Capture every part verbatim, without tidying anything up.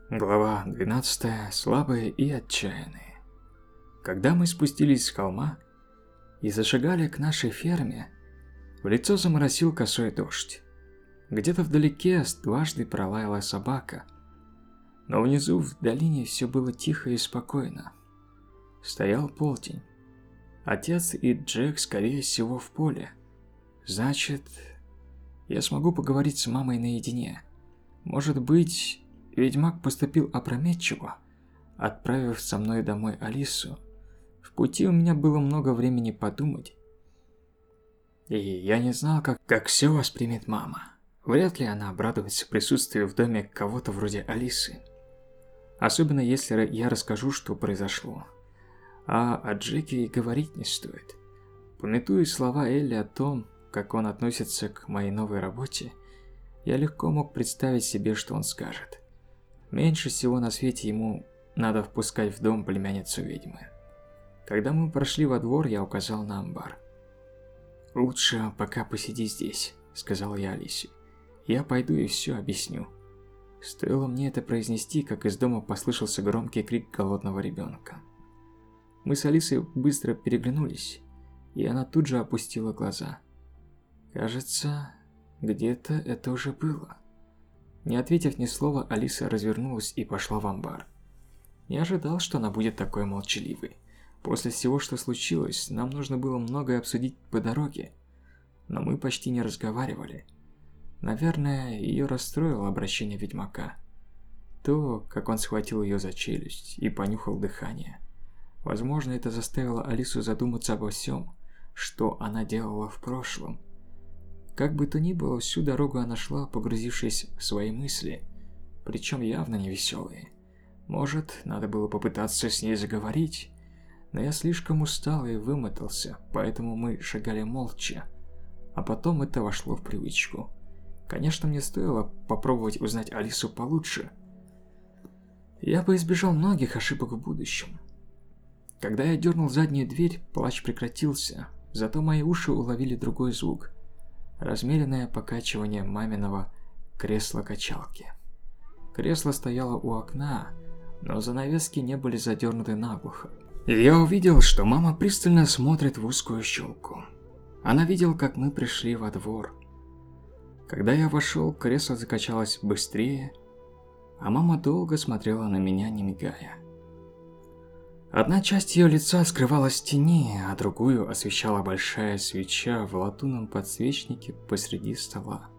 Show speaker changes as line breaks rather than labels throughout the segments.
Глава двенадцатая. Слабые и отчаянные. Когда мы спустились с холма и зашагали к нашей ферме, в лицо заморосил косой дождь. Где-то вдалеке дважды пролаяла собака, но внизу в долине все было тихо и спокойно. Стоял полдень. Отец и Джек, скорее всего, в поле. Значит, я смогу поговорить с мамой наедине. Может быть, ведьмак поступил опрометчиво, отправив со мной домой Алису. В пути у меня было много времени подумать. И я не знал, как, как все воспримет мама. Вряд ли она обрадуется присутствию в доме кого-то вроде Алисы. Особенно если я расскажу, что произошло. А о Джеке и говорить не стоит. Памятуя слова Элли о том, как он относится к моей новой работе, я легко мог представить себе, что он скажет. Меньше всего на свете ему надо впускать в дом племянницу ведьмы. Когда мы прошли во двор, я указал на амбар. «Лучше пока посиди здесь», — сказал я Алисе. «Я пойду и все объясню». Стоило мне это произнести, как из дома послышался громкий крик голодного ребенка. Мы с Алисой быстро переглянулись, и она тут же опустила глаза. Кажется, где-то это уже было. Не ответив ни слова, Алиса развернулась и пошла в амбар. Не ожидал, что она будет такой молчаливой. После всего, что случилось, нам нужно было многое обсудить по дороге, но мы почти не разговаривали. Наверное, ее расстроило обращение ведьмака. То, как он схватил ее за челюсть и понюхал дыхание. Возможно, это заставило Алису задуматься обо всем, что она делала в прошлом. Как бы то ни было, всю дорогу она шла, погрузившись в свои мысли, причем явно не веселые. Может, надо было попытаться с ней заговорить, но я слишком устал и вымотался, поэтому мы шагали молча, а потом это вошло в привычку. Конечно, мне стоило попробовать узнать Алису получше. Я бы избежал многих ошибок в будущем. Когда я дернул заднюю дверь, плач прекратился, зато мои уши уловили другой звук. Размеренное покачивание маминого кресла-качалки. Кресло стояло у окна, но занавески не были задернуты наглухо. И я увидел, что мама пристально смотрит в узкую щелку. Она видела, как мы пришли во двор. Когда я вошел, кресло закачалось быстрее, а мама долго смотрела на меня, не мигая. Одна часть ее лица скрывалась в тени, а другую освещала большая свеча в латунном подсвечнике посреди стола.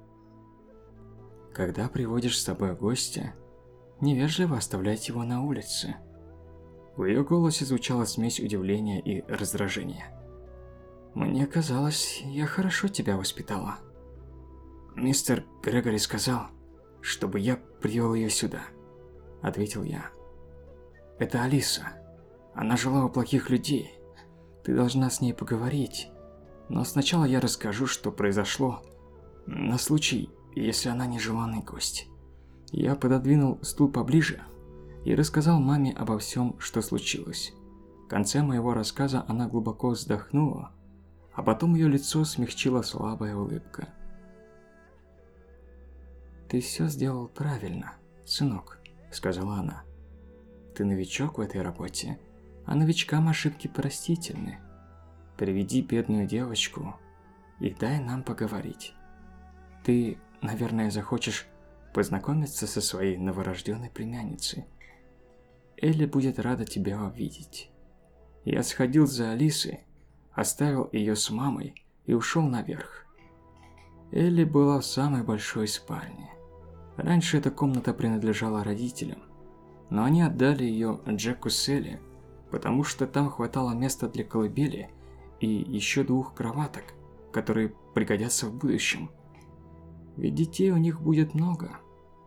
Когда приводишь с собой гостя, невежливо оставлять его на улице. В ее голосе звучала смесь удивления и раздражения. «Мне казалось, я хорошо тебя воспитала. Мистер Грегори сказал, чтобы я привел ее сюда», — ответил я. «Это Алиса. Она жила у плохих людей. Ты должна с ней поговорить. Но сначала я расскажу, что произошло, на случай, если она нежеланный гость». Я пододвинул стул поближе и рассказал маме обо всем, что случилось. В конце моего рассказа она глубоко вздохнула, а потом ее лицо смягчила слабая улыбка. «Ты все сделал правильно, сынок», — сказала она. «Ты новичок в этой работе, а новичкам ошибки простительны. Приведи бедную девочку и дай нам поговорить. Ты, наверное, захочешь познакомиться со своей новорожденной племянницей. Элли будет рада тебя увидеть». Я сходил за Алисой, оставил ее с мамой и ушел наверх. Элли была в самой большой спальне. Раньше эта комната принадлежала родителям, но они отдали ее Джеку с Элли, потому что там хватало места для колыбели и еще двух кроваток, которые пригодятся в будущем. Ведь детей у них будет много.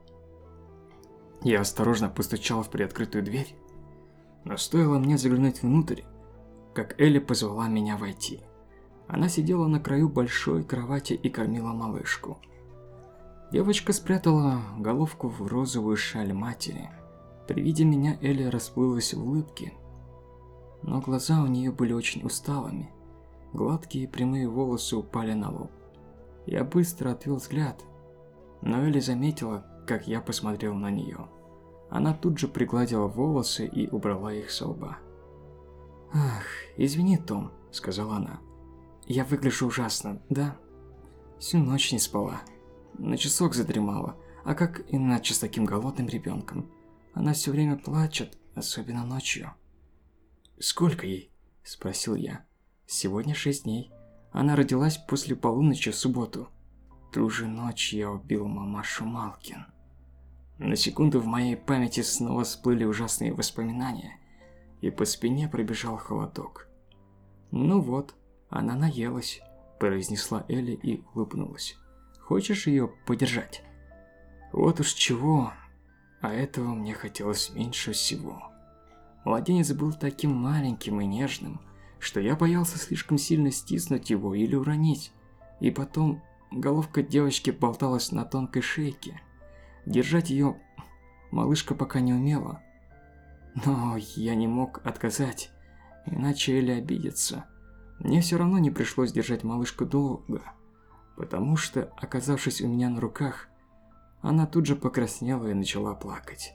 Я осторожно постучал в приоткрытую дверь, но стоило мне заглянуть внутрь, как Элли позвала меня войти. Она сидела на краю большой кровати и кормила малышку. Девочка спрятала головку в розовую шаль матери. При виде меня Элли расплылась в улыбке, но глаза у нее были очень усталыми. Гладкие прямые волосы упали на лоб. Я быстро отвел взгляд, но Элли заметила, как я посмотрел на нее. Она тут же пригладила волосы и убрала их со лба. «Ах, извини, Том», — сказала она. «Я выгляжу ужасно, да? Всю ночь не спала. На часок задремала. А как иначе с таким голодным ребенком? Она все время плачет, особенно ночью». «Сколько ей?» – спросил я. «Сегодня шесть дней. Она родилась после полуночи в субботу. Ту же ночь я убил мамашу Малкин». На секунду в моей памяти снова всплыли ужасные воспоминания, и по спине пробежал холодок. «Ну вот, она наелась», – произнесла Элли и улыбнулась. «Хочешь ее подержать?» Вот уж чего, а этого мне хотелось меньше всего. Младенец был таким маленьким и нежным, что я боялся слишком сильно стиснуть его или уронить, и потом головка девочки болталась на тонкой шейке. Держать ее малышка пока не умела. Но я не мог отказать, иначе Элли обидится. Мне все равно не пришлось держать малышку долго, потому что, оказавшись у меня на руках, она тут же покраснела и начала плакать.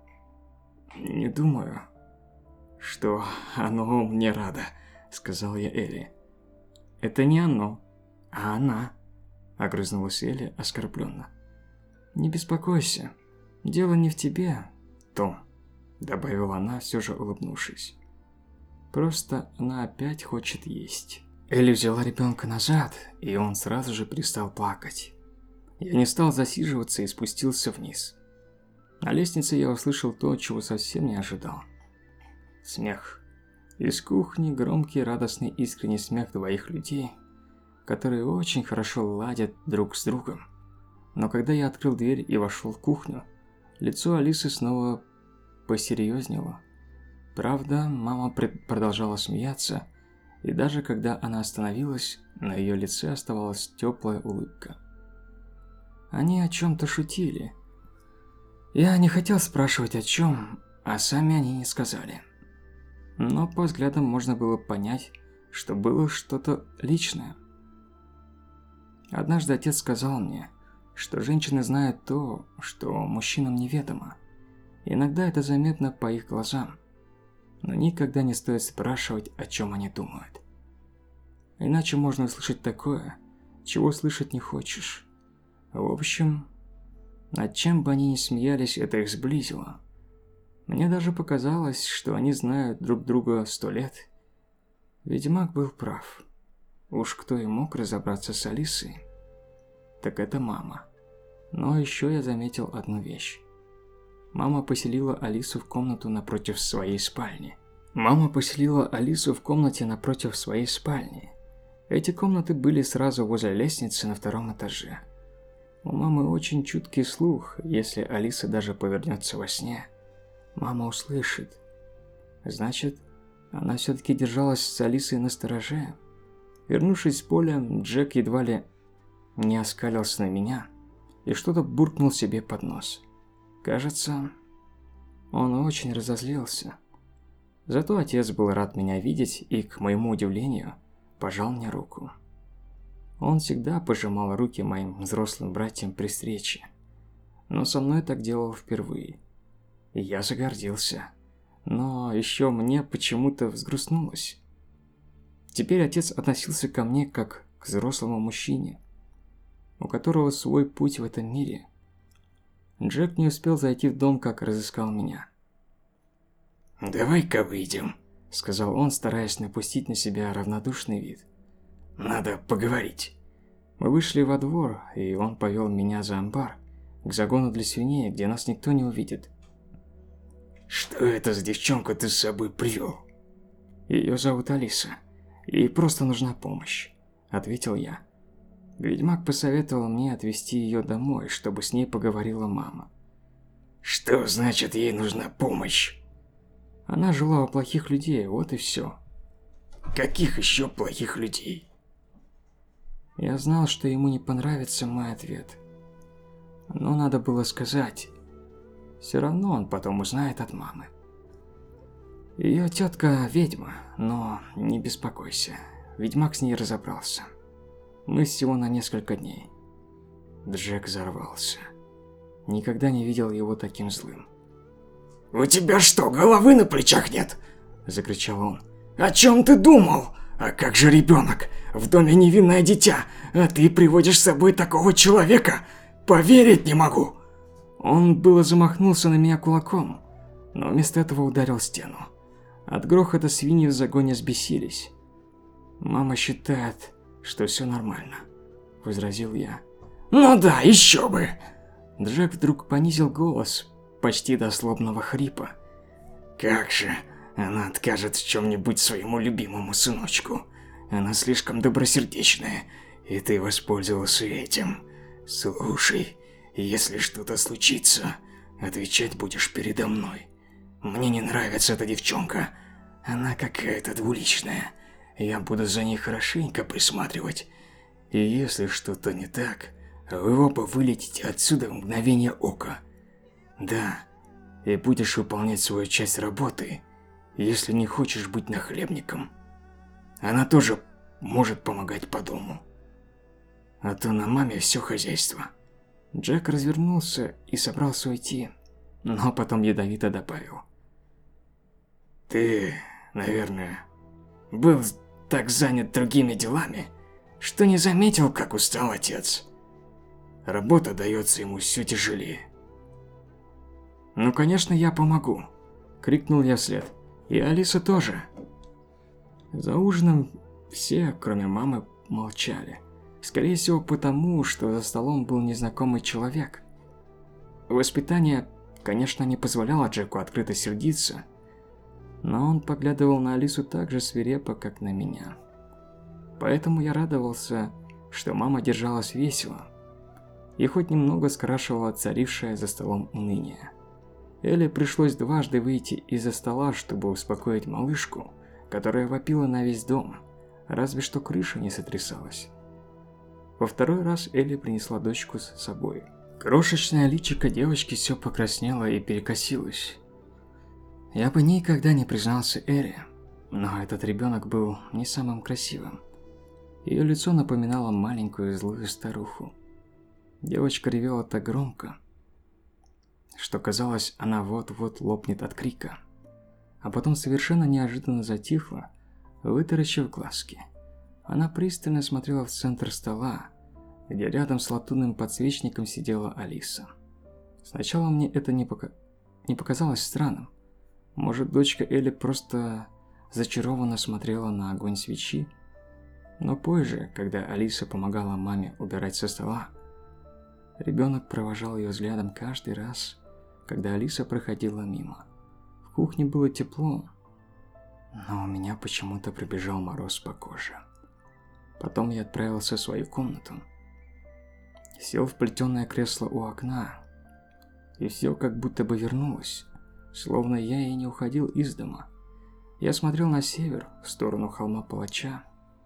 «Не думаю, что оно мне радо», — сказал я Элли. «Это не оно, а она», — огрызнулась Элли оскорбленно. «Не беспокойся, дело не в тебе, Том», — добавила она, все же улыбнувшись. «Просто она опять хочет есть». Элли взяла ребенка назад, и он сразу же перестал плакать. Я не стал засиживаться и спустился вниз. На лестнице я услышал то, чего совсем не ожидал. Смех. Из кухни громкий, радостный, искренний смех двоих людей, которые очень хорошо ладят друг с другом. Но когда я открыл дверь и вошел в кухню, лицо Алисы снова посерьезнело. Правда, мама продолжала смеяться, и даже когда она остановилась, на ее лице оставалась теплая улыбка. Они о чем-то шутили. Я не хотел спрашивать о чем, а сами они не сказали. Но по взглядам можно было понять, что было что-то личное. Однажды отец сказал мне, что женщины знают то, что мужчинам неведомо. Иногда это заметно по их глазам, но никогда не стоит спрашивать, о чем они думают. Иначе можно услышать такое, чего слышать не хочешь. В общем, над чем бы они ни смеялись, это их сблизило. Мне даже показалось, что они знают друг друга сто лет. Ведьмак был прав. Уж кто и мог разобраться с Алисой, так это мама. Но еще я заметил одну вещь. Мама поселила Алису в комнату напротив своей спальни. Мама поселила Алису в комнате напротив своей спальни. Эти комнаты были сразу возле лестницы на втором этаже. У мамы очень чуткий слух, если Алиса даже повернется во сне, мама услышит. Значит, она все-таки держалась с Алисой настороже. Вернувшись с поля, Джек едва ли не оскалился на меня и что-то буркнул себе под нос. Кажется, он очень разозлился. Зато отец был рад меня видеть и, к моему удивлению, пожал мне руку. Он всегда пожимал руки моим взрослым братьям при встрече, но со мной так делал впервые. И я загордился, но еще мне почему-то взгрустнулось. Теперь отец относился ко мне как к взрослому мужчине, у которого свой путь в этом мире. Джек не успел зайти в дом, как разыскал меня.
«Давай-ка выйдем»,
— сказал он, стараясь напустить на себя равнодушный вид.
«Надо поговорить».
Мы вышли во двор, и он повел меня за амбар, к загону для свиней, где нас никто не увидит.
«Что это за девчонку ты с собой привел?»
«Ее зовут Алиса. Ей просто нужна помощь», — ответил я. Ведьмак посоветовал мне отвезти ее домой, чтобы с ней поговорила мама.
«Что значит ей нужна помощь?»
Она жила у плохих людей, вот и все.
«Каких еще плохих людей?»
Я знал, что ему не понравится мой ответ. Но надо было сказать. Все равно он потом узнает от мамы. Ее тетка ведьма, но не беспокойся. Ведьмак с ней разобрался. Мы всего на несколько дней. Джек взорвался. Никогда не видел его таким злым.
«У тебя что, головы на плечах нет?» – закричал он. «О чем ты думал? А как же ребенок? В доме невинное дитя, а ты приводишь с собой такого человека? Поверить не могу!»
Он было замахнулся на меня кулаком, но вместо этого ударил стену. От грохота свиньи в загоне взбесились. «Мама считает, что все нормально», – возразил я.
«Ну да, еще бы!»
Джек вдруг понизил голос, почти до злобного хрипа.
«Как же она откажет в чем-нибудь своему любимому сыночку? Она слишком добросердечная, и ты воспользовался этим. Слушай, если что-то случится, отвечать будешь передо мной. Мне не нравится эта девчонка. Она какая-то двуличная. Я буду за ней хорошенько присматривать. И если что-то не так, вы оба вылетите отсюда в мгновение ока. Да, и будешь выполнять свою часть работы, если не хочешь быть нахлебником. Она тоже может помогать по дому. А то на маме все хозяйство».
Джек развернулся и собрался уйти, но потом ядовито добавил.
«Ты, наверное, был так занят другими делами, что не заметил, как устал отец. Работа дается ему все тяжелее».
«Ну, конечно, я помогу», – крикнул я вслед. «И Алиса тоже». За ужином все, кроме мамы, молчали. Скорее всего, потому, что за столом был незнакомый человек. Воспитание, конечно, не позволяло Джеку открыто сердиться, но он поглядывал на Алису так же свирепо, как на меня. Поэтому я радовался, что мама держалась весело и хоть немного скрашивала царившее за столом уныние. Элли пришлось дважды выйти из-за стола, чтобы успокоить малышку, которая вопила на весь дом, разве что крыша не сотрясалась. Во второй раз Элли принесла дочку с собой. Крошечное личико девочки все покраснело и перекосилось. Я бы никогда не признался Элли, но этот ребенок был не самым красивым. Ее лицо напоминало маленькую злую старуху. Девочка ревела так громко, что казалось, она вот-вот лопнет от крика. А потом совершенно неожиданно затихла, вытаращив глазки. Она пристально смотрела в центр стола, где рядом с латунным подсвечником сидела Алиса. Сначала мне это не, пока... не показалось странным. Может, дочка Элли просто зачарованно смотрела на огонь свечи? Но позже, когда Алиса помогала маме убирать со стола, ребенок провожал ее взглядом каждый раз, когда Алиса проходила мимо. В кухне было тепло, но у меня почему-то пробежал мороз по коже. Потом я отправился в свою комнату, сел в плетеное кресло у окна, и все как будто бы вернулось, словно я и не уходил из дома. Я смотрел на север, в сторону холма Палача,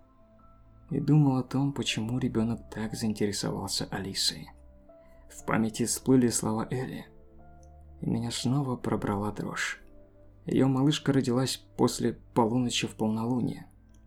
и думал о том, почему ребенок так заинтересовался Алисой. В памяти всплыли слова Элли, и меня снова пробрала дрожь. Ее малышка родилась после полуночи в полнолуние.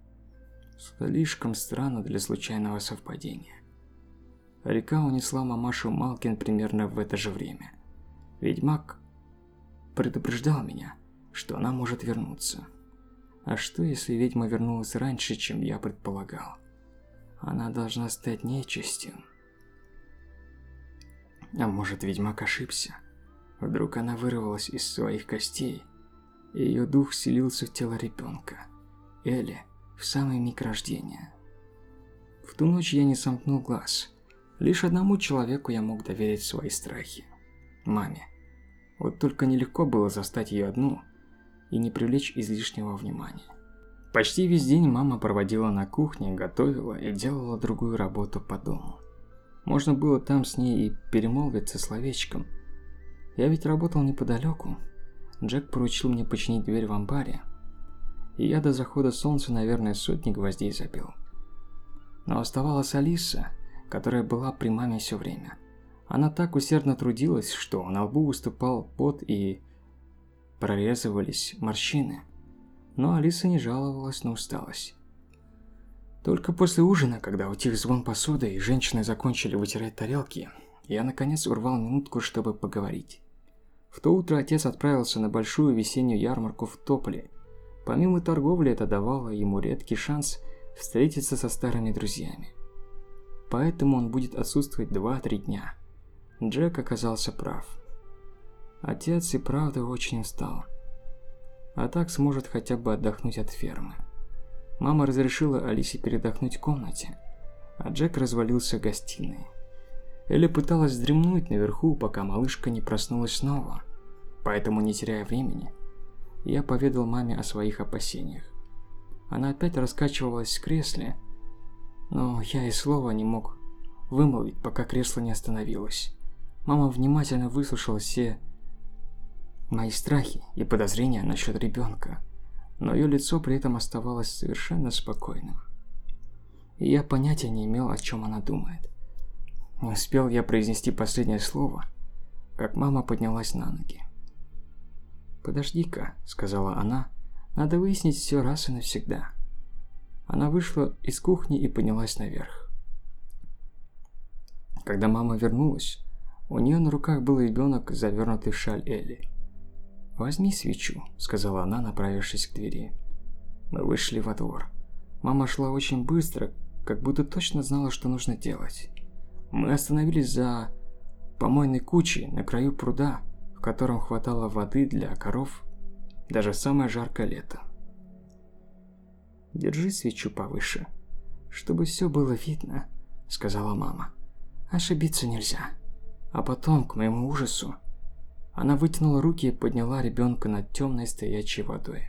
Слишком странно для случайного совпадения. Река унесла мамашу Малкин примерно в это же время. Ведьмак предупреждал меня, что она может вернуться. А что, если ведьма вернулась раньше, чем я предполагал? Она должна стать нечистью. А может, ведьмак ошибся? Вдруг она вырвалась из своих костей, и ее дух вселился в тело ребенка, Элли, в самый миг рождения. В ту ночь я не сомкнул глаз. Лишь одному человеку я мог доверить свои страхи – маме. Вот только нелегко было застать ее одну и не привлечь излишнего внимания. Почти весь день мама проводила на кухне, готовила и делала другую работу по дому. Можно было там с ней и перемолвиться словечком. Я ведь работал неподалеку. Джек поручил мне починить дверь в амбаре, и я до захода солнца, наверное, сотни гвоздей забил. Но оставалась Алиса, которая была при маме все время. Она так усердно трудилась, что на лбу выступал пот и прорезывались морщины. Но Алиса не жаловалась на усталость. Только после ужина, когда утих звон посуды и женщины закончили вытирать тарелки, я наконец урвал минутку, чтобы поговорить. В то утро отец отправился на большую весеннюю ярмарку в Тополе. Помимо торговли, это давало ему редкий шанс встретиться со старыми друзьями. Поэтому он будет отсутствовать два-три дня. Джек оказался прав. Отец и правда очень устал. А так сможет хотя бы отдохнуть от фермы. Мама разрешила Алисе передохнуть в комнате, а Джек развалился в гостиной. Элли пыталась вздремнуть наверху, пока малышка не проснулась снова. Поэтому, не теряя времени, я поведал маме о своих опасениях. Она опять раскачивалась в кресле, но я и слова не мог вымолвить, пока кресло не остановилось. Мама внимательно выслушала все мои страхи и подозрения насчет ребенка, но ее лицо при этом оставалось совершенно спокойным. И я понятия не имел, о чем она думает. Не успел я произнести последнее слово, как мама поднялась на ноги. «Подожди-ка», — сказала она, — «надо выяснить все раз и навсегда». Она вышла из кухни и поднялась наверх. Когда мама вернулась, у нее на руках был ребенок, завернутый в шаль Элли. «Возьми свечу», — сказала она, направившись к двери. Мы вышли во двор. Мама шла очень быстро, как будто точно знала, что нужно делать. Мы остановились за помойной кучей на краю пруда, в котором хватало воды для коров даже в самое жаркое лето. «Держи свечу повыше, чтобы все было видно», — сказала мама. «Ошибиться нельзя». А потом, к моему ужасу, она вытянула руки и подняла ребенка над темной стоячей водой.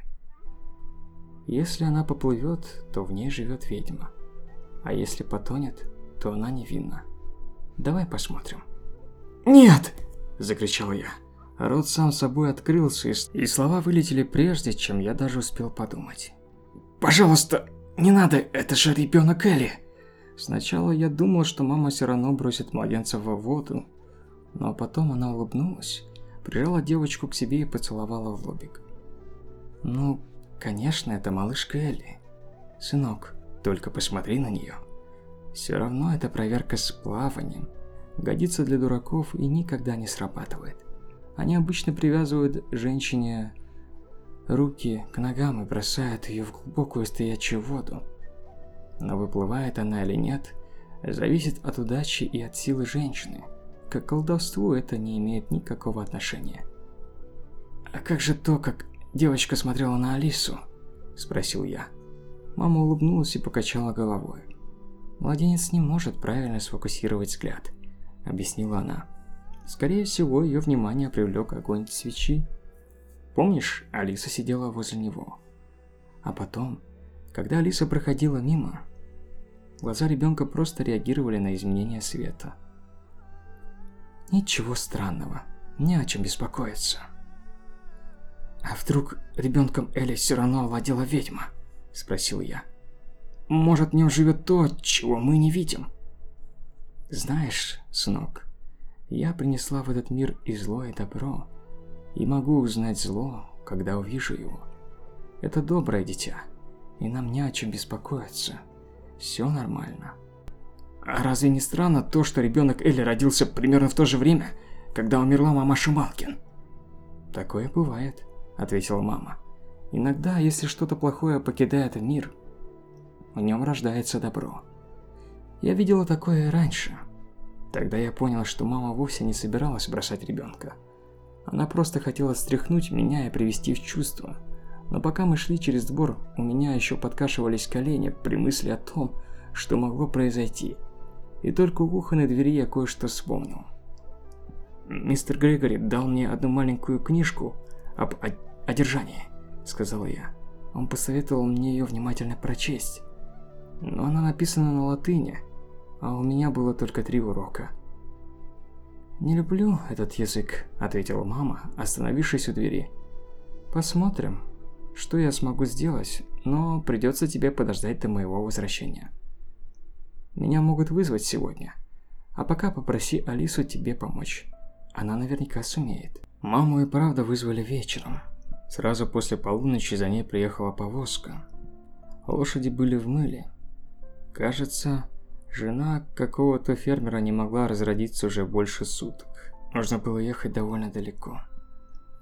Если она поплывет, то в ней живет ведьма. А если потонет, то она невинна. Давай посмотрим. «Нет!» – закричал я. Рот сам собой открылся, и слова вылетели прежде, чем я даже успел подумать. «Пожалуйста, не надо, это же ребенок Элли!» Сначала я думал, что мама все равно бросит младенца в воду, но потом она улыбнулась, прижала девочку к себе и поцеловала в лобик. «Ну, конечно, это малышка Элли. Сынок, только посмотри на нее. Все равно это проверка с плаванием. Годится для дураков и никогда не срабатывает. Они обычно привязывают женщине руки к ногам и бросают ее в глубокую стоячую воду. Но выплывает она или нет, зависит от удачи и от силы женщины. К колдовству это не имеет никакого отношения». «А как же то, как девочка смотрела на Алису?» – спросил я. Мама улыбнулась и покачала головой. «Младенец не может правильно сфокусировать взгляд», – объяснила она. «Скорее всего, ее внимание привлек огонь свечи. Помнишь, Алиса сидела возле него? А потом, когда Алиса проходила мимо, глаза ребенка просто реагировали на изменения света. Ничего странного, не о чем беспокоиться». «А вдруг ребенком Элли все равно овладела ведьма?» – спросил я. «Может, в нем живет то, чего мы не видим?» «Знаешь, сынок, я принесла в этот мир и зло, и добро, и могу узнать зло, когда увижу его. Это доброе дитя, и нам не о чем беспокоиться. Все нормально». «А разве не странно то, что ребенок Элли родился примерно в то же время, когда умерла мама Шималкин?» «Такое бывает», — ответила мама. «Иногда, если что-то плохое покидает мир, в нем рождается добро. Я видела такое и раньше. Тогда я понял, что мама вовсе не собиралась бросать ребенка. Она просто хотела стряхнуть меня и привести в чувство. Но пока мы шли через двор, у меня еще подкашивались колени при мысли о том, что могло произойти. И только у кухонной двери я кое-что вспомнил. «Мистер Грегори дал мне одну маленькую книжку об одержании», — сказала я. «Он посоветовал мне ее внимательно прочесть. Но она написана на латыни, а у меня было только три урока». «Не люблю этот язык», — ответила мама, остановившись у двери. «Посмотрим, что я смогу сделать, но придется тебе подождать до моего возвращения. Меня могут вызвать сегодня, а пока попроси Алису тебе помочь. Она наверняка сумеет». Маму и правда вызвали вечером. Сразу после полуночи за ней приехала повозка. Лошади были в мыле. Кажется, жена какого-то фермера не могла разродиться уже больше суток. Нужно было ехать довольно далеко.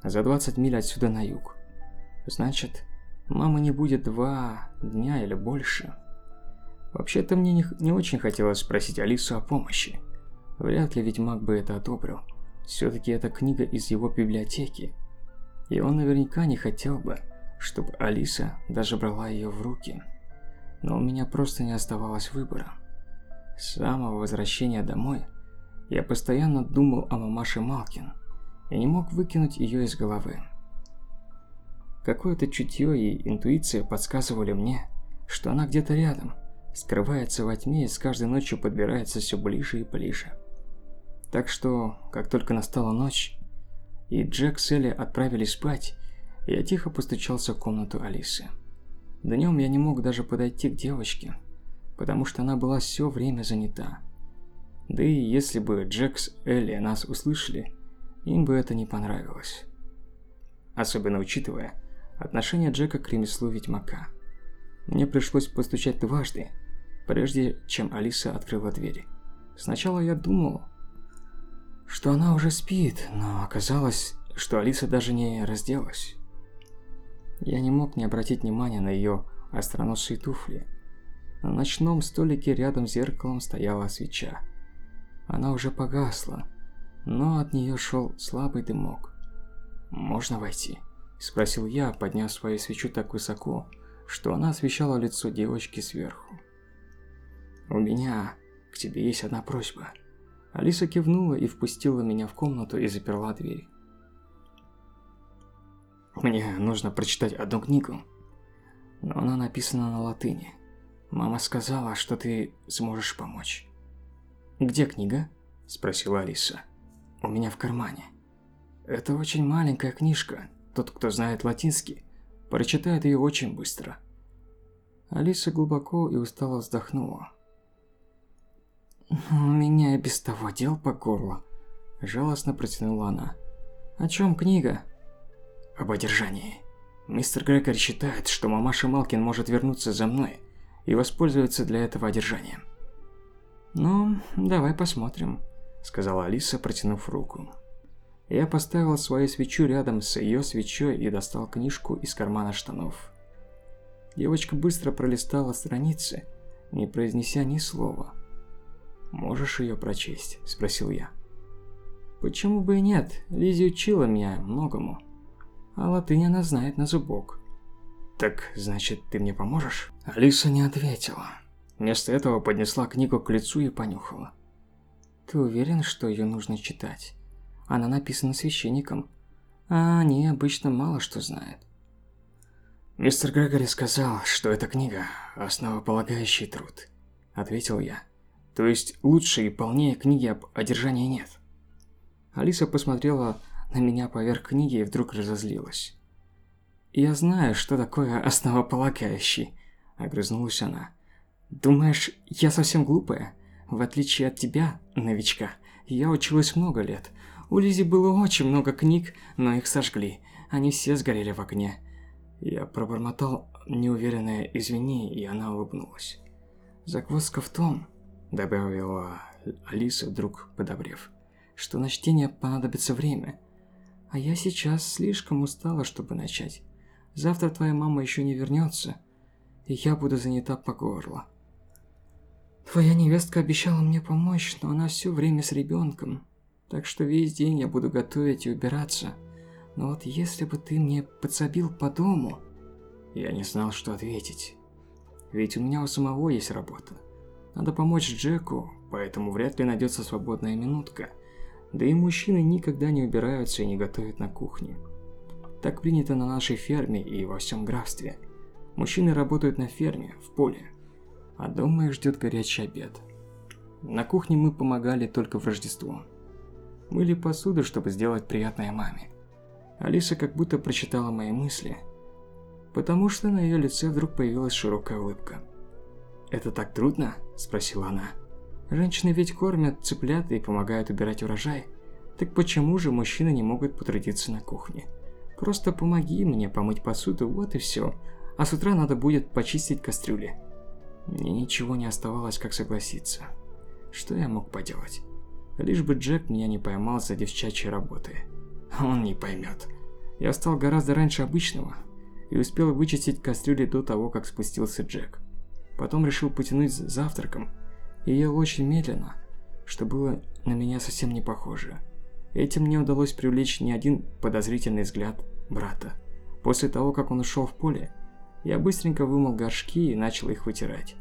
за двадцать миль отсюда на юг. Значит, мамы не будет два дня или больше. Вообще-то мне не, не очень хотелось спросить Алису о помощи. Вряд ли ведьмак бы это одобрил. Все-таки это книга из его библиотеки. И он наверняка не хотел бы, чтобы Алиса даже брала ее в руки. Но у меня просто не оставалось выбора. С самого возвращения домой я постоянно думал о мамаше Малкин и не мог выкинуть ее из головы. Какое-то чутье и интуиция подсказывали мне, что она где-то рядом, скрывается во тьме и с каждой ночью подбирается все ближе и ближе. Так что, как только настала ночь, и Джек с Элли отправились спать, я тихо постучался в комнату Алисы. Днем я не мог даже подойти к девочке, потому что она была все время занята. Да и если бы Джек с Элли нас услышали, им бы это не понравилось. Особенно учитывая отношение Джека к ремеслу ведьмака. Мне пришлось постучать дважды, прежде чем Алиса открыла двери. Сначала я думал, что она уже спит, но оказалось, что Алиса даже не разделась. Я не мог не обратить внимания на ее остроносые туфли. На ночном столике рядом с зеркалом стояла свеча. Она уже погасла, но от нее шел слабый дымок. «Можно войти?» – спросил я, подняв свою свечу так высоко, что она освещала лицо девочки сверху. «У меня к тебе есть одна просьба». Алиса кивнула и впустила меня в комнату и заперла дверь. «Мне нужно прочитать одну книгу, но она написана на латыни. Мама сказала, что ты сможешь помочь». «Где книга?» – спросила Алиса. «У меня в кармане. Это очень маленькая книжка. Тот, кто знает латинский, прочитает ее очень быстро». Алиса глубоко и устало вздохнула. «У меня и без того дел по горло», – жалостно протянула она. «О чем книга?» «Об одержании. Мистер Грегори считает, что мамаша Малкин может вернуться за мной и воспользоваться для этого одержанием». «Ну, давай посмотрим», – сказала Алиса, протянув руку. Я поставил свою свечу рядом с ее свечой и достал книжку из кармана штанов. Девочка быстро пролистала страницы, не произнеся ни слова. «Можешь ее прочесть?» – спросил я. «Почему бы и нет? Лиззи учила меня многому. А латынь она знает на зубок». «Так, значит, ты мне поможешь?» Алиса не ответила. Вместо этого поднесла книгу к лицу и понюхала. «Ты уверен, что ее нужно читать? Она написана священником, а они обычно мало что знают». «Мистер Грегори сказал, что эта книга – основополагающий труд», – ответил я. «То есть лучше и полнее книги об одержании нет». Алиса посмотрела на меня поверх книги и вдруг разозлилась. «Я знаю, что такое основополагающий», – огрызнулась она. «Думаешь, я совсем глупая? В отличие от тебя, новичка, я училась много лет. У Лиззи было очень много книг, но их сожгли. Они все сгорели в огне». Я пробормотал неуверенное «извини», и она улыбнулась. «Загвоздка в том», – добавила Алиса, вдруг подобрев, – «что на чтение понадобится время. А я сейчас слишком устала, чтобы начать. Завтра твоя мама еще не вернется, и я буду занята по горло. Твоя невестка обещала мне помочь, но она все время с ребенком, так что весь день я буду готовить и убираться. Но вот если бы ты мне подсобил по дому...» Я не знал, что ответить. Ведь у меня у самого есть работа. Надо помочь Джеку, поэтому вряд ли найдется свободная минутка. Да и мужчины никогда не убираются и не готовят на кухне. Так принято на нашей ферме и во всем графстве. Мужчины работают на ферме, в поле, а дома их ждет горячий обед. На кухне мы помогали только в Рождество. Мыли посуду, чтобы сделать приятное маме. Алиса как будто прочитала мои мысли, потому что на ее лице вдруг появилась широкая улыбка. «Это так трудно?» – спросила она. «Женщины ведь кормят цыплят и помогают убирать урожай. Так почему же мужчины не могут потрудиться на кухне? Просто помоги мне помыть посуду, вот и все. А с утра надо будет почистить кастрюли». Мне ничего не оставалось, как согласиться. Что я мог поделать? Лишь бы Джек меня не поймал за девчачьей работой. Он не поймет. Я встал гораздо раньше обычного и успел вычистить кастрюли до того, как спустился Джек. Потом решил потянуть за завтраком и ел очень медленно, что было на меня совсем не похоже. Этим мне удалось привлечь не один подозрительный взгляд брата. После того, как он ушел в поле, я быстренько вымыл горшки и начал их вытирать.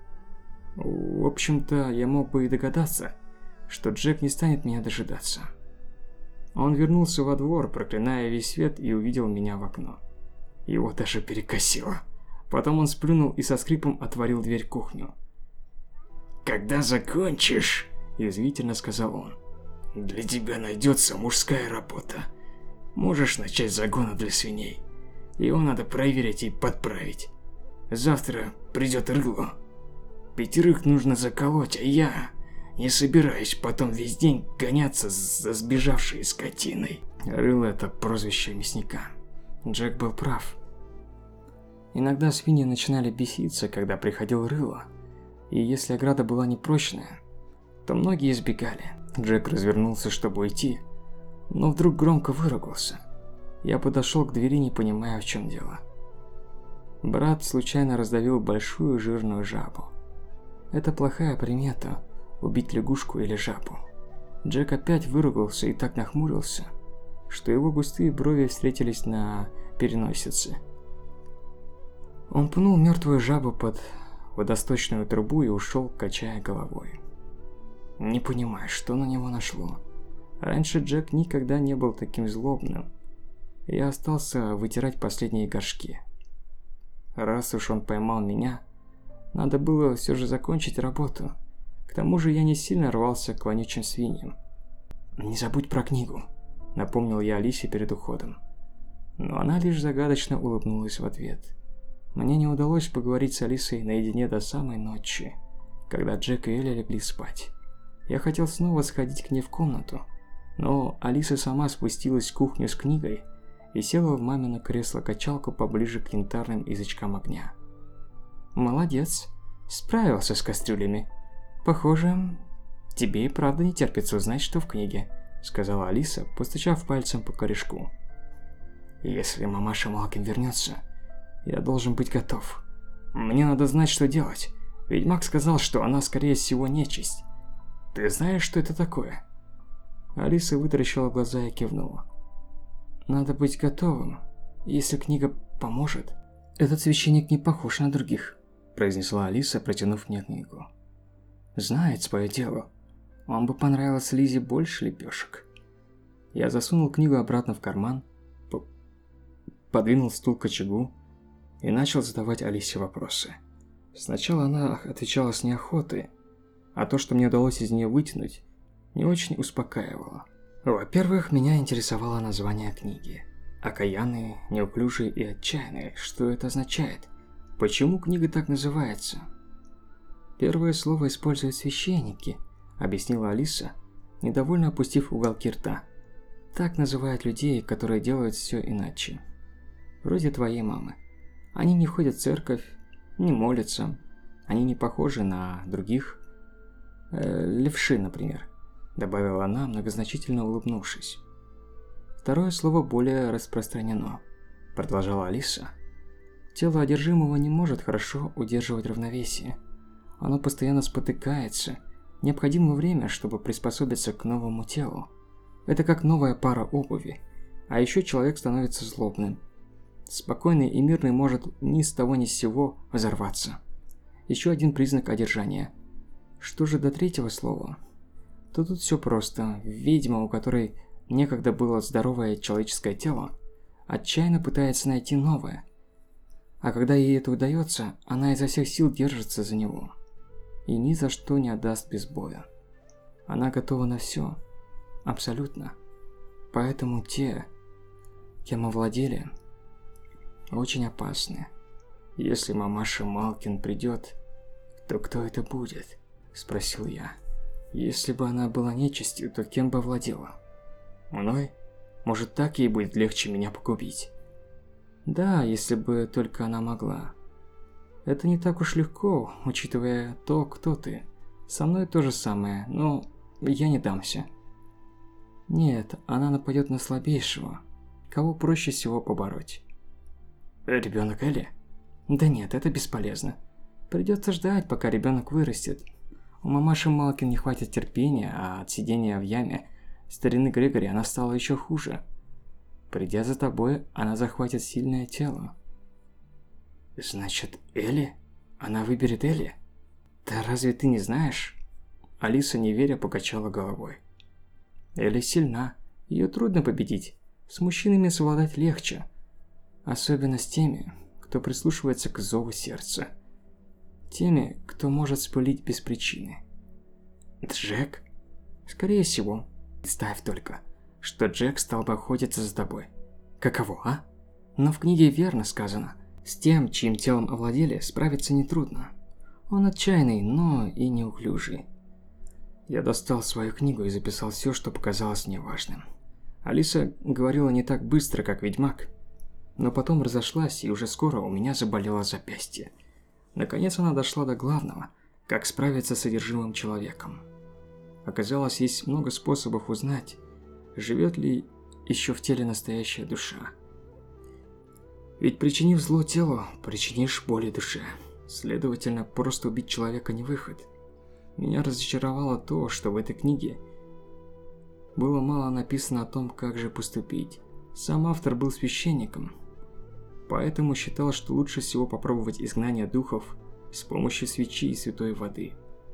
В общем-то, я мог бы и догадаться, что Джек не станет меня дожидаться. Он вернулся во двор, проклиная весь свет, и увидел меня в окно. Его даже перекосило. Потом он сплюнул и со скрипом отворил дверь в кухню.
«Когда закончишь,
– язвительно сказал он,
– для тебя найдется мужская работа. Можешь начать с загона для свиней. Его надо проверить и подправить. Завтра придет рыло. Пятерых нужно заколоть, а я не собираюсь потом весь день гоняться за сбежавшей скотиной».
Рыло – это прозвище мясника. Джек был прав. Иногда свиньи начинали беситься, когда приходил Рыло, и если ограда была непрочная, то многие избегали. Джек развернулся, чтобы уйти, но вдруг громко выругался. Я подошел к двери, не понимая, в чем дело. Брат случайно раздавил большую жирную жабу. Это плохая примета – убить лягушку или жабу. Джек опять выругался и так нахмурился, что его густые брови встретились на переносице. Он пнул мертвую жабу под водосточную трубу и ушел, качая головой. Не понимаю, что на него нашло. Раньше Джек никогда не был таким злобным. Я остался вытирать последние горшки. Раз уж он поймал меня, надо было все же закончить работу. К тому же я не сильно рвался к вонючим свиньям. «Не забудь про книгу», — напомнил я Алисе перед уходом. Но она лишь загадочно улыбнулась в ответ. Мне не удалось поговорить с Алисой наедине до самой ночи, когда Джек и Элли легли спать. Я хотел снова сходить к ней в комнату, но Алиса сама спустилась в кухню с книгой и села в мамино кресло-качалку поближе к янтарным язычкам огня. «Молодец, справился с кастрюлями. Похоже, тебе и правда не терпится узнать, что в книге», — сказала Алиса, постучав пальцем по корешку. «Если мамаша Малкин вернется, я должен быть готов. Мне надо знать, что делать, ведь Мак сказал, что она, скорее всего, нечисть. Ты знаешь, что это такое?» Алиса вытаращила глаза и кивнула. «Надо быть готовым, если книга поможет». «Этот священник не похож на других», – произнесла Алиса, протянув мне книгу. «Знает свое дело. Вам бы понравилось Лизе больше лепешек». Я засунул книгу обратно в карман, подвинул стул к очагу и начал задавать Алисе вопросы. Сначала она отвечала с неохотой, а то, что мне удалось из нее вытянуть, не очень успокаивало. Во-первых, меня интересовало название книги. «Окаянные, неуклюжие и отчаянные». Что это означает? Почему книга так называется? «Первое слово используют священники», — объяснила Алиса, недовольно опустив уголки рта. «Так называют людей, которые делают все иначе. Вроде твоей мамы. Они не ходят в церковь, не молятся. Они не похожи на других. Э, левши, например», — добавила она, многозначительно улыбнувшись. «Второе слово более распространено», — продолжала Алиса. «Тело одержимого не может хорошо удерживать равновесие. Оно постоянно спотыкается. Необходимо время, чтобы приспособиться к новому телу. Это как новая пара обуви. А еще человек становится злобным. Спокойный и мирный может ни с того ни с сего взорваться. Еще один признак одержания. Что же до третьего слова? То тут все просто. Ведьма, у которой некогда было здоровое человеческое тело, отчаянно пытается найти новое. А когда ей это удается, она изо всех сил держится за него. И ни за что не отдаст без боя. Она готова на все. Абсолютно. Поэтому те, кем овладели, очень опасны. Если мамаша Малкин придет, то кто это будет? Спросил я. Если бы она была нечистью, то кем бы овладела? Мной? Может, так ей будет легче меня погубить? Да, если бы только она могла. Это не так уж легко, учитывая то, кто ты. Со мной то же самое, но я не дамся. Нет, она нападет на слабейшего, кого проще всего побороть. Ребенок Элли? Да нет, это бесполезно. Придется ждать, пока ребенок вырастет. У мамаши Малкин не хватит терпения, а от сидения в яме старины Грегори она стала еще хуже. Придя за тобой, она захватит сильное тело. Значит, Элли? Она выберет Элли? Да разве ты не знаешь? Алиса, не веря, покачала головой. Элли сильна, ее трудно победить. С мужчинами совладать легче. Особенно с теми, кто прислушивается к зову сердца. Теми, кто может спылить без причины. Джек? Скорее всего. Представь только, что Джек стал бы охотиться за тобой. Каково, а? Но в книге верно сказано. С тем, чьим телом овладели, справиться нетрудно. Он отчаянный, но и неуклюжий. Я достал свою книгу и записал все, что показалось мне важным. Алиса говорила не так быстро, как ведьмак, но потом разошлась, и уже скоро у меня заболело запястье. Наконец она дошла до главного, как справиться с одержимым человеком. Оказалось, есть много способов узнать, живет ли еще в теле настоящая душа. Ведь причинив зло телу, причинишь боли душе. Следовательно, просто убить человека не выход. Меня разочаровало то, что в этой книге было мало написано о том, как же поступить. Сам автор был священником, поэтому считал, что лучше всего попробовать изгнание духов с помощью свечи и святой воды.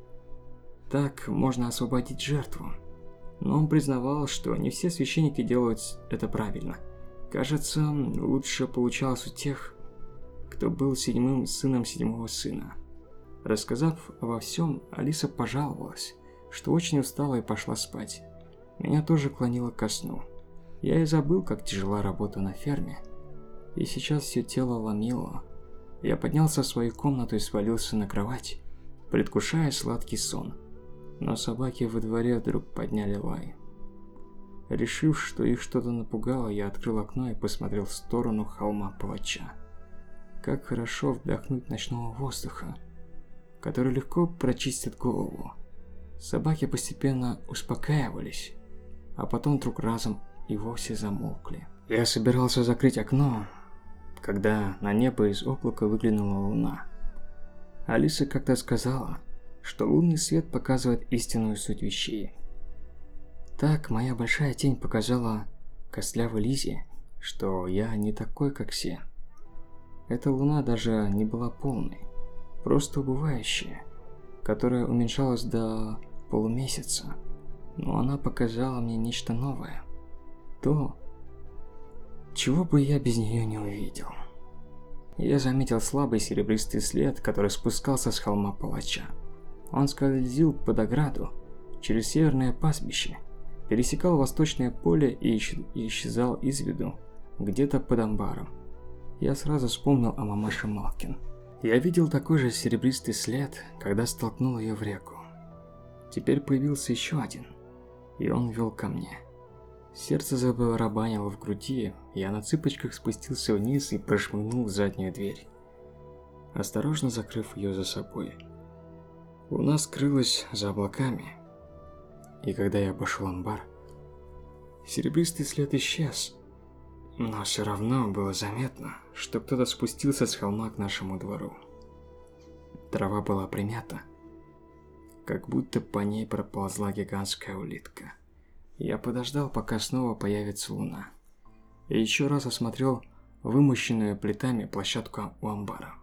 Так можно освободить жертву. Но он признавал, что не все священники делают это правильно. Кажется, лучше получалось у тех, кто был седьмым сыном седьмого сына. Рассказав обо всем, Алиса пожаловалась, что очень устала и пошла спать. Меня тоже клонило ко сну. Я и забыл, как тяжела работа на ферме. И сейчас все тело ломило. Я поднялся в свою комнату и свалился на кровать, предвкушая сладкий сон. Но собаки во дворе вдруг подняли лай. Решив, что их что-то напугало, я открыл окно и посмотрел в сторону холма Палача. Как хорошо вдохнуть ночного воздуха, который легко прочистит голову. Собаки постепенно успокаивались, а потом вдруг разом и вовсе замолкли. Я собирался закрыть окно, когда на небо из облака выглянула луна. Алиса как-то сказала, что лунный свет показывает истинную суть вещей. Так моя большая тень показала костлявой Лизе, что я не такой, как все. Эта луна даже не была полной, просто убывающая, которая уменьшалась до полумесяца, но она показала мне нечто новое. То, чего бы я без нее не увидел. Я заметил слабый серебристый след, который спускался с холма Палача. Он скользил под ограду, через северное пастбище, пересекал восточное поле и исчезал из виду, где-то под амбаром. Я сразу вспомнил о мамаше Малкин. Я видел такой же серебристый след, когда столкнул ее в реку. Теперь появился еще один, и он вел ко мне. Сердце забарабанило в груди, я на цыпочках спустился вниз и прошмыгнул в заднюю дверь, осторожно закрыв ее за собой. Луна скрылась за облаками, и когда я обошел амбар, серебристый след исчез, но все равно было заметно, что кто-то спустился с холма к нашему двору. Трава была примята, как будто по ней проползла гигантская улитка. Я подождал, пока снова появится луна, и еще раз осмотрел вымощенную плитами площадку у амбара.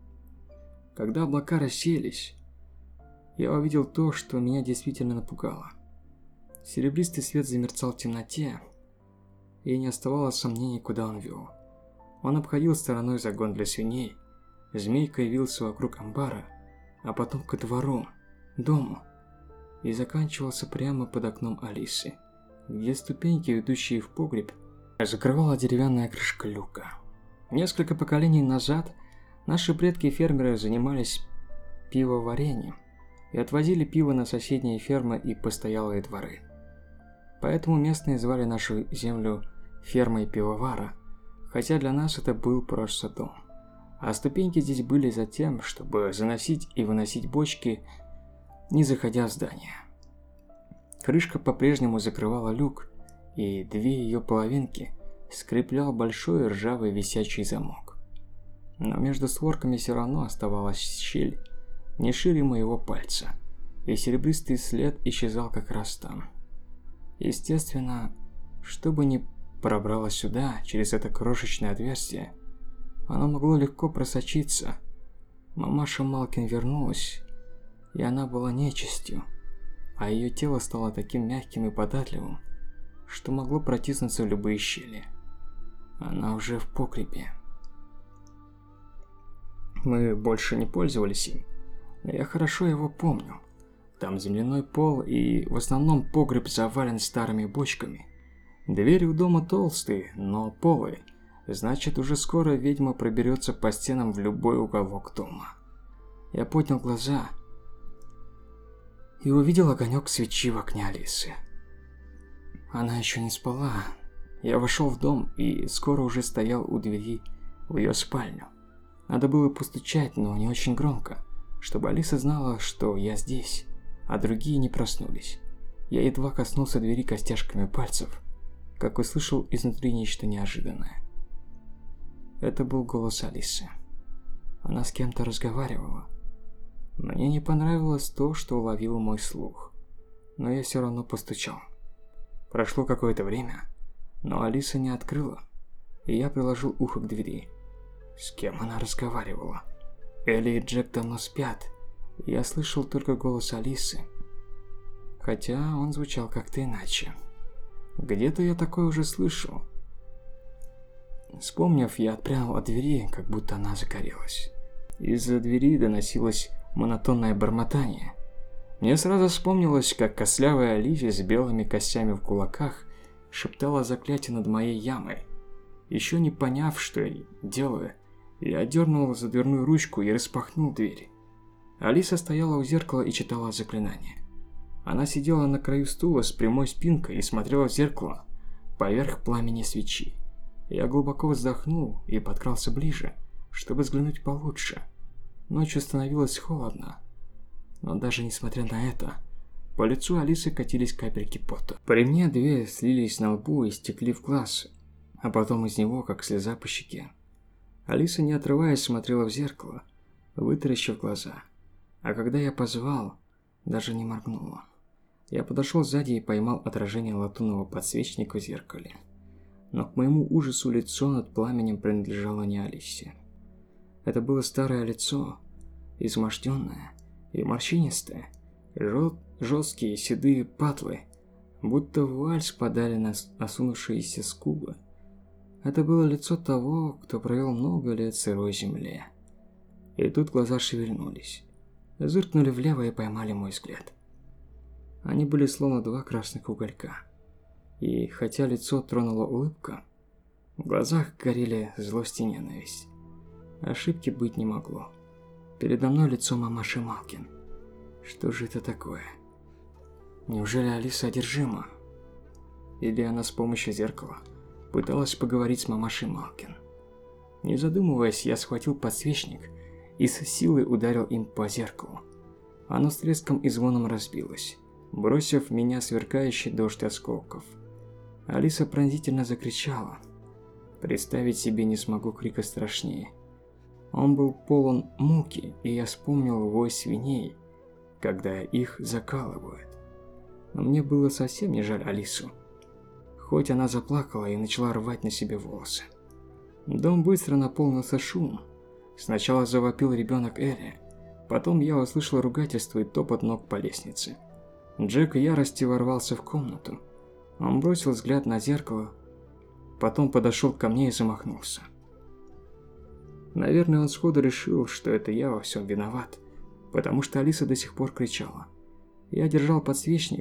Когда облака рассеялись, я увидел то, что меня действительно напугало. Серебристый свет замерцал в темноте, и не оставалось сомнений, куда он вел. Он обходил стороной загон для свиней, змейкой явился вокруг амбара, а потом ко двору, дому, и заканчивался прямо под окном Алисы, где ступеньки, ведущие в погреб, закрывала деревянная крышка люка. Несколько поколений назад наши предки-фермеры занимались пивоварением и отвозили пиво на соседние фермы и постоялые дворы. Поэтому местные звали нашу землю фермой пивовара, хотя для нас это был просто дом. А ступеньки здесь были за тем, чтобы заносить и выносить бочки, не заходя в здание. Крышка по-прежнему закрывала люк, и две ее половинки скреплял большой ржавый висячий замок. Но между створками все равно оставалась щель не шире моего пальца, и серебристый след исчезал как раз там. Естественно, что бы ни пробралось сюда, через это крошечное отверстие, оно могло легко просочиться. Мамаша Малкин вернулась, и она была нечистью, а ее тело стало таким мягким и податливым, что могло протиснуться в любые щели. Она уже в погребе. Мы больше не пользовались им, но я хорошо его помню. Там земляной пол, и в основном погреб завален старыми бочками. Двери у дома толстые, но полые. Значит, уже скоро ведьма проберется по стенам в любой уголок дома. Я поднял глаза и увидел огонек свечи в окне Алисы. Она еще не спала. Я вошел в дом и скоро уже стоял у двери в ее спальню. Надо было постучать, но не очень громко, чтобы Алиса знала, что я здесь, а другие не проснулись. Я едва коснулся двери костяшками пальцев, как услышал изнутри нечто неожиданное. Это был голос Алисы. Она с кем-то разговаривала. Мне не понравилось то, что уловил мой слух, но я все равно постучал. Прошло какое-то время, но Алиса не открыла, и я приложил ухо к двери. С кем она разговаривала? Элли и Джек давно спят, и я слышал только голос Алисы, хотя он звучал как-то иначе. Где-то я такое уже слышал. Вспомнив, я отпрянул от двери, как будто она загорелась. Из-за двери доносилось монотонное бормотание. Мне сразу вспомнилось, как костлявая Алиса с белыми костями в кулаках шептала заклятие над моей ямой. Еще не поняв, что я делаю, я дернул за дверную ручку и распахнул дверь. Алиса стояла у зеркала и читала заклинание. Она сидела на краю стула с прямой спинкой и смотрела в зеркало поверх пламени свечи. Я глубоко вздохнул и подкрался ближе, чтобы взглянуть получше. Ночью становилось холодно, но даже несмотря на это, по лицу Алисы катились капельки пота. При мне две слились на лбу и стекли в глаз, а потом из него, как слеза по щеке. Алиса, не отрываясь, смотрела в зеркало, вытаращив глаза, а когда я позвал, даже не моргнула. Я подошел сзади и поймал отражение латунного подсвечника в зеркале. Но к моему ужасу лицо над пламенем принадлежало не Алисе. Это было старое лицо, изможденное и морщинистое, жел- жесткие седые патлы, будто в вальс подали на осунувшиеся скулы. Это было лицо того, кто провел много лет в сырой земле. И тут глаза шевельнулись, зыркнули влево и поймали мой взгляд. Они были словно два красных уголька. И хотя лицо тронула улыбка, в глазах горели злость и ненависть. Ошибки быть не могло. Передо мной лицо мамаши Малкин. Что же это такое? Неужели Алиса одержима? Или она с помощью зеркала пыталась поговорить с мамашей Малкин? Не задумываясь, я схватил подсвечник и с силой ударил им по зеркалу. Оно с треском и звоном разбилось, бросив в меня сверкающий дождь осколков. Алиса пронзительно закричала. Представить себе не смогу крика страшнее. Он был полон муки, и я вспомнил вой свиней, когда их закалывают. Но мне было совсем не жаль Алису. Хоть она заплакала и начала рвать на себе волосы. Дом быстро наполнился шумом. Сначала завопил ребенок Элли, потом я услышал ругательство и топот ног по лестнице. Джек в ярости ворвался в комнату. Он бросил взгляд на зеркало, потом подошел ко мне и замахнулся. Наверное, он сходу решил, что это я во всем виноват, потому что Алиса до сих пор кричала. Я держал подсвечник,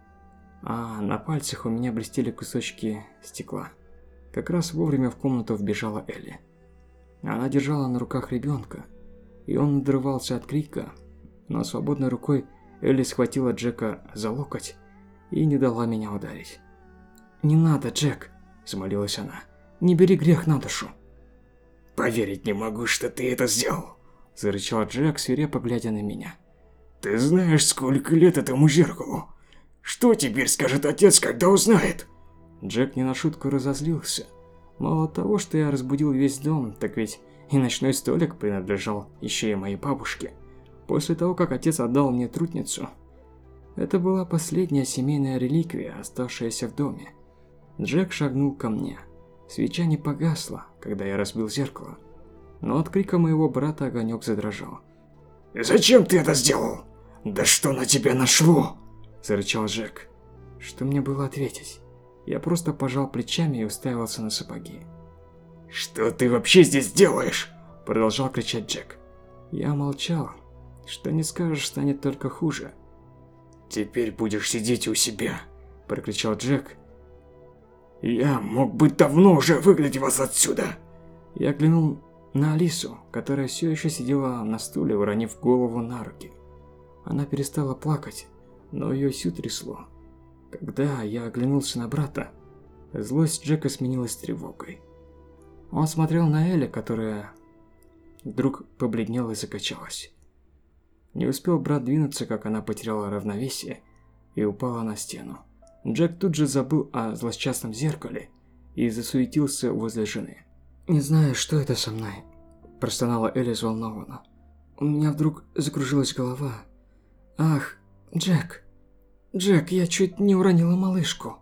а на пальцах у меня блестели кусочки стекла. Как раз вовремя в комнату вбежала Элли. Она держала на руках ребенка, и он надрывался от крика, но свободной рукой Элли схватила Джека за локоть и не дала меня ударить. «Не надо, Джек!» – взмолилась она. «Не бери грех на душу!»
«Поверить не могу, что ты это сделал!»
– зарычал Джек, свирепо глядя на меня.
«Ты знаешь, сколько лет этому зеркалу? Что теперь скажет отец, когда узнает?»
Джек не на шутку разозлился. Мало того, что я разбудил весь дом, так ведь и ночной столик принадлежал еще и моей бабушке. После того, как отец отдал мне трудницу, это была последняя семейная реликвия, оставшаяся в доме. Джек шагнул ко мне. Свеча не погасла, когда я разбил зеркало, но от крика моего брата огонек задрожал.
«Зачем ты это сделал? Да что на тебя нашло?»
– зарычал Джек. Что мне было ответить? Я просто пожал плечами и уставился на сапоги.
«Что ты вообще здесь делаешь?» –
продолжал кричать Джек. Я молчал. Что не скажешь, станет только хуже.
«Теперь будешь сидеть у себя», – прокричал Джек. «Я мог бы давно уже выгнать вас отсюда!»
Я глянул на Алису, которая все еще сидела на стуле, уронив голову на руки. Она перестала плакать, но ее всю трясло. Когда я оглянулся на брата, злость Джека сменилась тревогой. Он смотрел на Элли, которая вдруг побледнела и закачалась. Не успел брат двинуться, как она потеряла равновесие и упала на стену. Джек тут же забыл о злосчастном зеркале и засуетился возле жены. «Не знаю, что это со мной», – простонала Элли взволнованно. «У меня вдруг закружилась голова. Ах, Джек, Джек, я чуть не уронила малышку».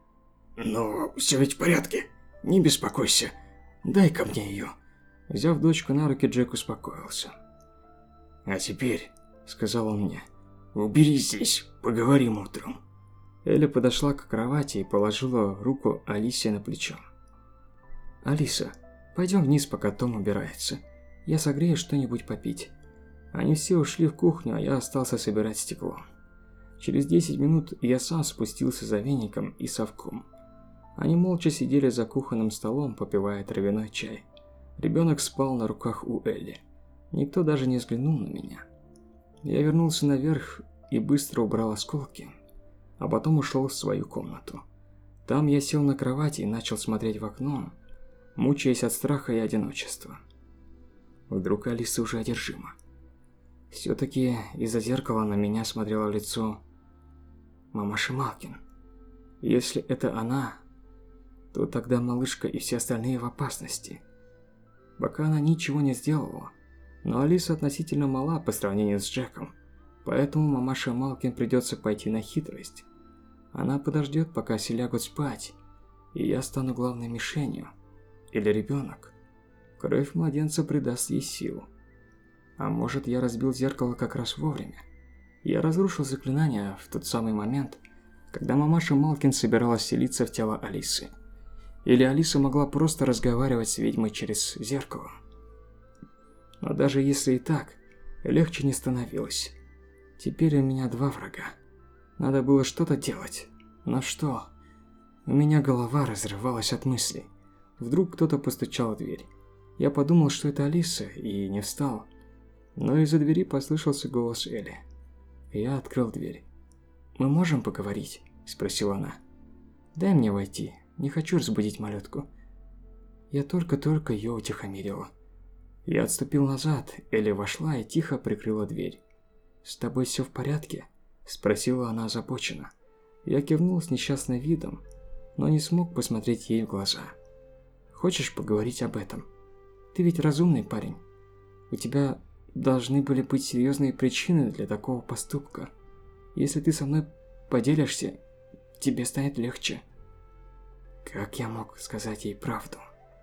«Но все ведь в порядке, не беспокойся, дай-ка мне ее».
Взяв дочку на руки, Джек успокоился.
«А теперь», – сказал он мне, – «уберись здесь, поговорим утром».
Элли подошла к кровати и положила руку Алисе на плечо. «Алиса, пойдем вниз, пока Том убирается. Я согрею что-нибудь попить». Они все ушли в кухню, а я остался собирать стекло. Через десять минут я сам спустился за веником и совком. Они молча сидели за кухонным столом, попивая травяной чай. Ребенок спал на руках у Элли. Никто даже не взглянул на меня. Я вернулся наверх и быстро убрал осколки, а потом ушел в свою комнату. Там я сел на кровати и начал смотреть в окно, мучаясь от страха и одиночества. Вдруг Алиса уже одержима. Все-таки из-за зеркала на меня смотрело лицо мамаши Малкин. Если это она, то тогда малышка и все остальные в опасности. Пока она ничего не сделала, но Алиса относительно мала по сравнению с Джеком, поэтому мамаше Малкин придется пойти на хитрость. Она подождет, пока все лягут спать, и я стану главной мишенью. Или ребенок. Кровь младенца придаст ей силу. А может, я разбил зеркало как раз вовремя. Я разрушил заклинание в тот самый момент, когда мамаша Малкин собиралась селиться в тело Алисы. Или Алиса могла просто разговаривать с ведьмой через зеркало. Но даже если и так, легче не становилось. Теперь у меня два врага. Надо было что-то делать. Но что? У меня голова разрывалась от мыслей. Вдруг кто-то постучал в дверь. Я подумал, что это Алиса, и не встал. Но из-за двери послышался голос Элли. Я открыл дверь. «Мы можем поговорить?» – спросила она. «Дай мне войти. Не хочу разбудить малютку». Я только-только ее утихомирила. Я отступил назад, Элли вошла и тихо прикрыла дверь. «С тобой все в порядке?» – спросила она озабоченно. Я кивнул с несчастным видом, но не смог посмотреть ей в глаза. «Хочешь поговорить об этом? Ты ведь разумный парень. У тебя должны были быть серьезные причины для такого поступка. Если ты со мной поделишься, тебе станет легче». Как я мог сказать ей правду?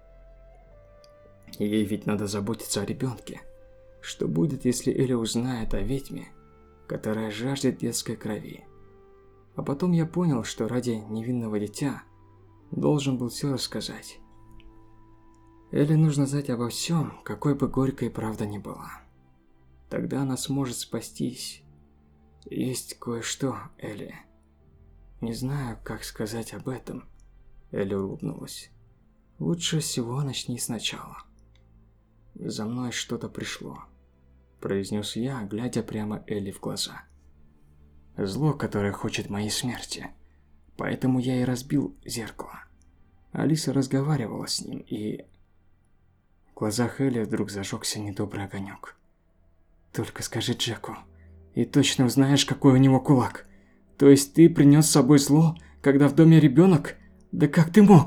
Ей ведь надо заботиться о ребенке. Что будет, если Элли узнает о ведьме, которая жаждет детской крови? А потом я понял, что ради невинного дитя должен был все рассказать. Элли нужно знать обо всем, какой бы горькой правда ни была. Тогда она сможет спастись. Есть кое-что, Элли. Не знаю, как сказать об этом. Элли улыбнулась. Лучше всего начни сначала. За мной что-то пришло, произнес я, глядя прямо Элли в глаза. Зло, которое хочет моей смерти. Поэтому я и разбил зеркало. Алиса разговаривала с ним, и в глазах Элли вдруг зажегся недобрый огонек. Только скажи Джеку, и точно узнаешь, какой у него кулак. То есть ты принес с собой зло, когда в доме ребенок? Да как ты мог?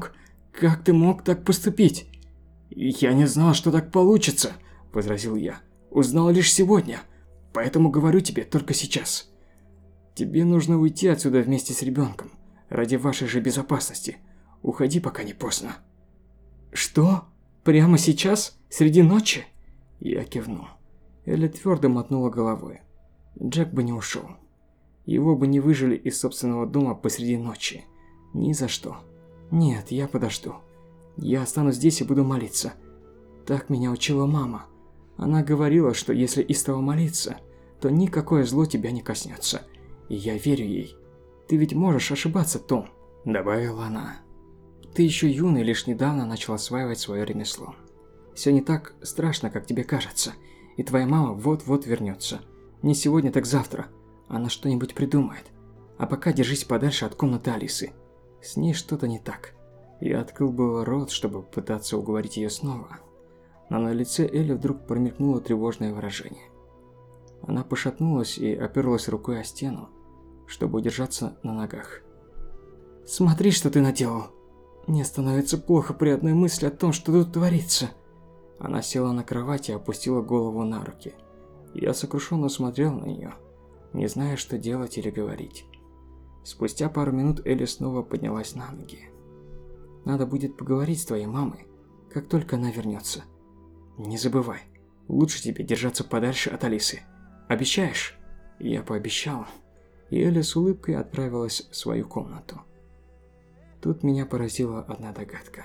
как ты мог так поступить?» «Я не знал, что так получится», – возразил я. «Узнал лишь сегодня, поэтому говорю тебе только сейчас. Тебе нужно уйти отсюда вместе с ребенком, ради вашей же безопасности. Уходи, пока не поздно». «Что? Прямо сейчас? Среди ночи?» Я кивнул. Элли твердо мотнула головой. Джек бы не ушел. Его бы не выжили из собственного дома посреди ночи. Ни за что. Нет, я подожду. Я останусь здесь и буду молиться. Так меня учила мама. Она говорила, что если истово молиться, то никакое зло тебя не коснется. И я верю ей. Ты ведь можешь ошибаться, Том, добавила она. Ты еще юный, лишь недавно начал осваивать свое ремесло. Все не так страшно, как тебе кажется. И твоя мама вот-вот вернется. Не сегодня, так завтра. Она что-нибудь придумает. А пока держись подальше от комнаты Алисы. С ней что-то не так. Я открыл было рот, чтобы пытаться уговорить ее снова. Но на лице Элли вдруг промелькнуло тревожное выражение. Она пошатнулась и оперлась рукой о стену, чтобы удержаться на ногах. «Смотри, что ты наделал! Мне становится плохо при одной мысли о том, что тут творится!» Она села на кровать и опустила голову на руки. Я сокрушенно смотрел на нее, не зная, что делать или говорить. Спустя пару минут Элли снова поднялась на ноги. «Надо будет поговорить с твоей мамой, как только она вернется. Не забывай, лучше тебе держаться подальше от Алисы. Обещаешь?» Я пообещал, и Элли с улыбкой отправилась в свою комнату. Тут меня поразила одна догадка.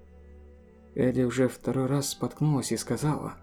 Элли уже второй раз споткнулась и сказала,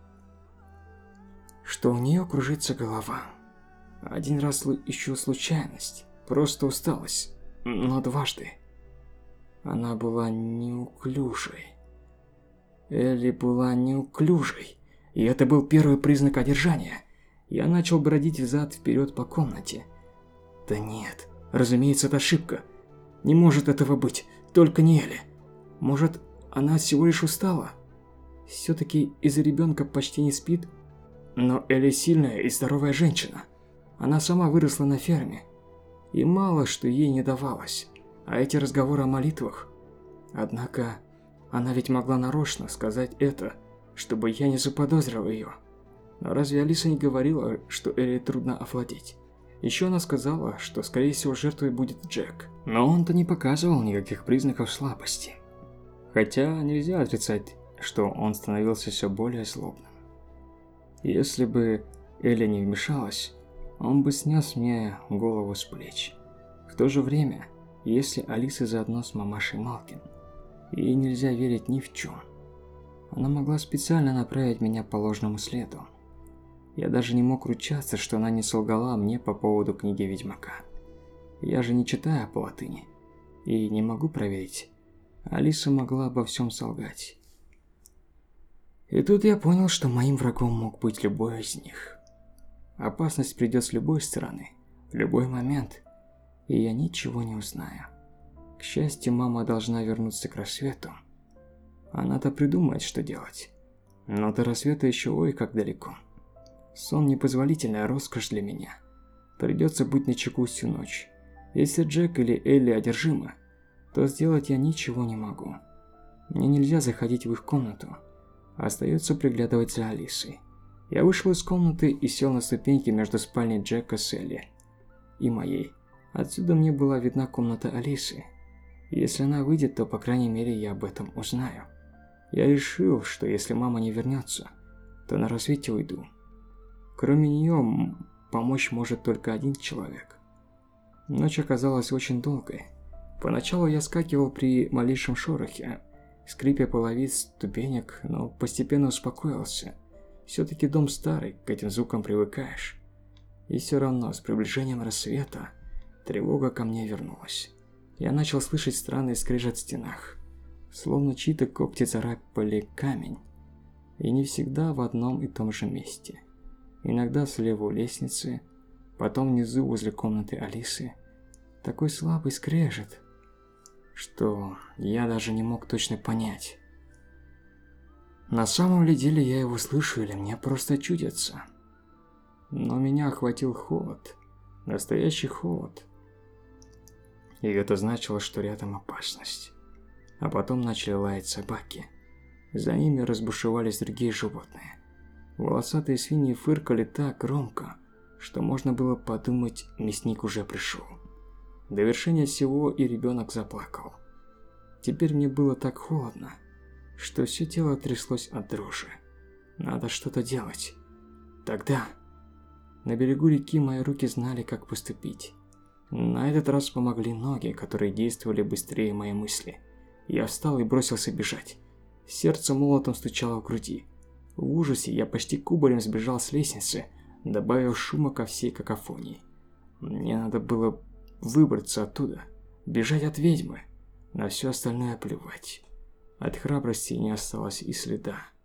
что у нее кружится голова. Один раз еще случайность, просто усталость, но дважды. Она была неуклюжей. Элли была неуклюжей, и это был первый признак одержания. Я начал бродить взад-вперед по комнате. Да нет, разумеется, это ошибка. Не может этого быть, только не Элли. Может, она всего лишь устала? Все-таки из-за ребенка почти не спит? Но Элли сильная и здоровая женщина. Она сама выросла на ферме. И мало что ей не давалось. А эти разговоры о молитвах... Однако, она ведь могла нарочно сказать это, чтобы я не заподозрил ее. Но разве Алиса не говорила, что Элли трудно овладеть? Еще она сказала, что скорее всего жертвой будет Джек. Но он-то не показывал никаких признаков слабости. Хотя нельзя отрицать, что он становился все более злобным. Если бы Элли не вмешалась, он бы снес мне голову с плеч. В то же время, если Алиса заодно с мамашей Малкин, ей нельзя верить ни в чем. Она могла специально направить меня по ложному следу. Я даже не мог ручаться, что она не солгала мне по поводу книги Ведьмака. Я же не читаю по латыни и не могу проверить. Алиса могла обо всем солгать. И тут я понял, что моим врагом мог быть любой из них. Опасность придет с любой стороны, в любой момент, и я ничего не узнаю. К счастью, мама должна вернуться к рассвету. Она-то придумает, что делать. Но до рассвета еще ой как далеко. Сон – непозволительная роскошь для меня. Придется быть начеку всю ночь. Если Джек или Элли одержимы, то сделать я ничего не могу. Мне нельзя заходить в их комнату. Остается приглядывать за Алисой. Я вышел из комнаты и сел на ступеньки между спальней Джека с Элли и моей. Отсюда мне была видна комната Алисы. Если она выйдет, то, по крайней мере, я об этом узнаю. Я решил, что если мама не вернется, то на рассвете уйду. Кроме нее, помочь может только один человек. Ночь оказалась очень долгой. Поначалу я скакивал при малейшем шорохе, скрипе половиц, ступенек, но постепенно успокоился. Все-таки дом старый, к этим звукам привыкаешь. И все равно, с приближением рассвета, тревога ко мне вернулась. Я начал слышать странный скрежет в стенах, словно чьи-то когти царапали камень. И не всегда в одном и том же месте. Иногда слева у лестницы, потом внизу возле комнаты Алисы. Такой слабый скрежет, что я даже не мог точно понять, на самом ли деле я его слышу или мне просто чудится. Но меня охватил холод, настоящий холод. И это значило, что рядом опасность. а потом начали лаять собаки. За ними разбушевались другие животные. Волосатые свиньи фыркали так громко, что можно было подумать, мясник уже пришел. До вершения всего и ребенок заплакал. Теперь мне было так холодно, что все тело тряслось от дрожи. Надо что-то делать. Тогда на берегу реки мои руки знали, как поступить. На этот раз помогли ноги, которые действовали быстрее моей мысли. Я встал и бросился бежать. Сердце молотом стучало в груди. В ужасе я почти кубарем сбежал с лестницы, добавив шума ко всей какофонии. Мне надо было выбраться оттуда, бежать от ведьмы. На все остальное плевать. От храбрости не осталось и следа.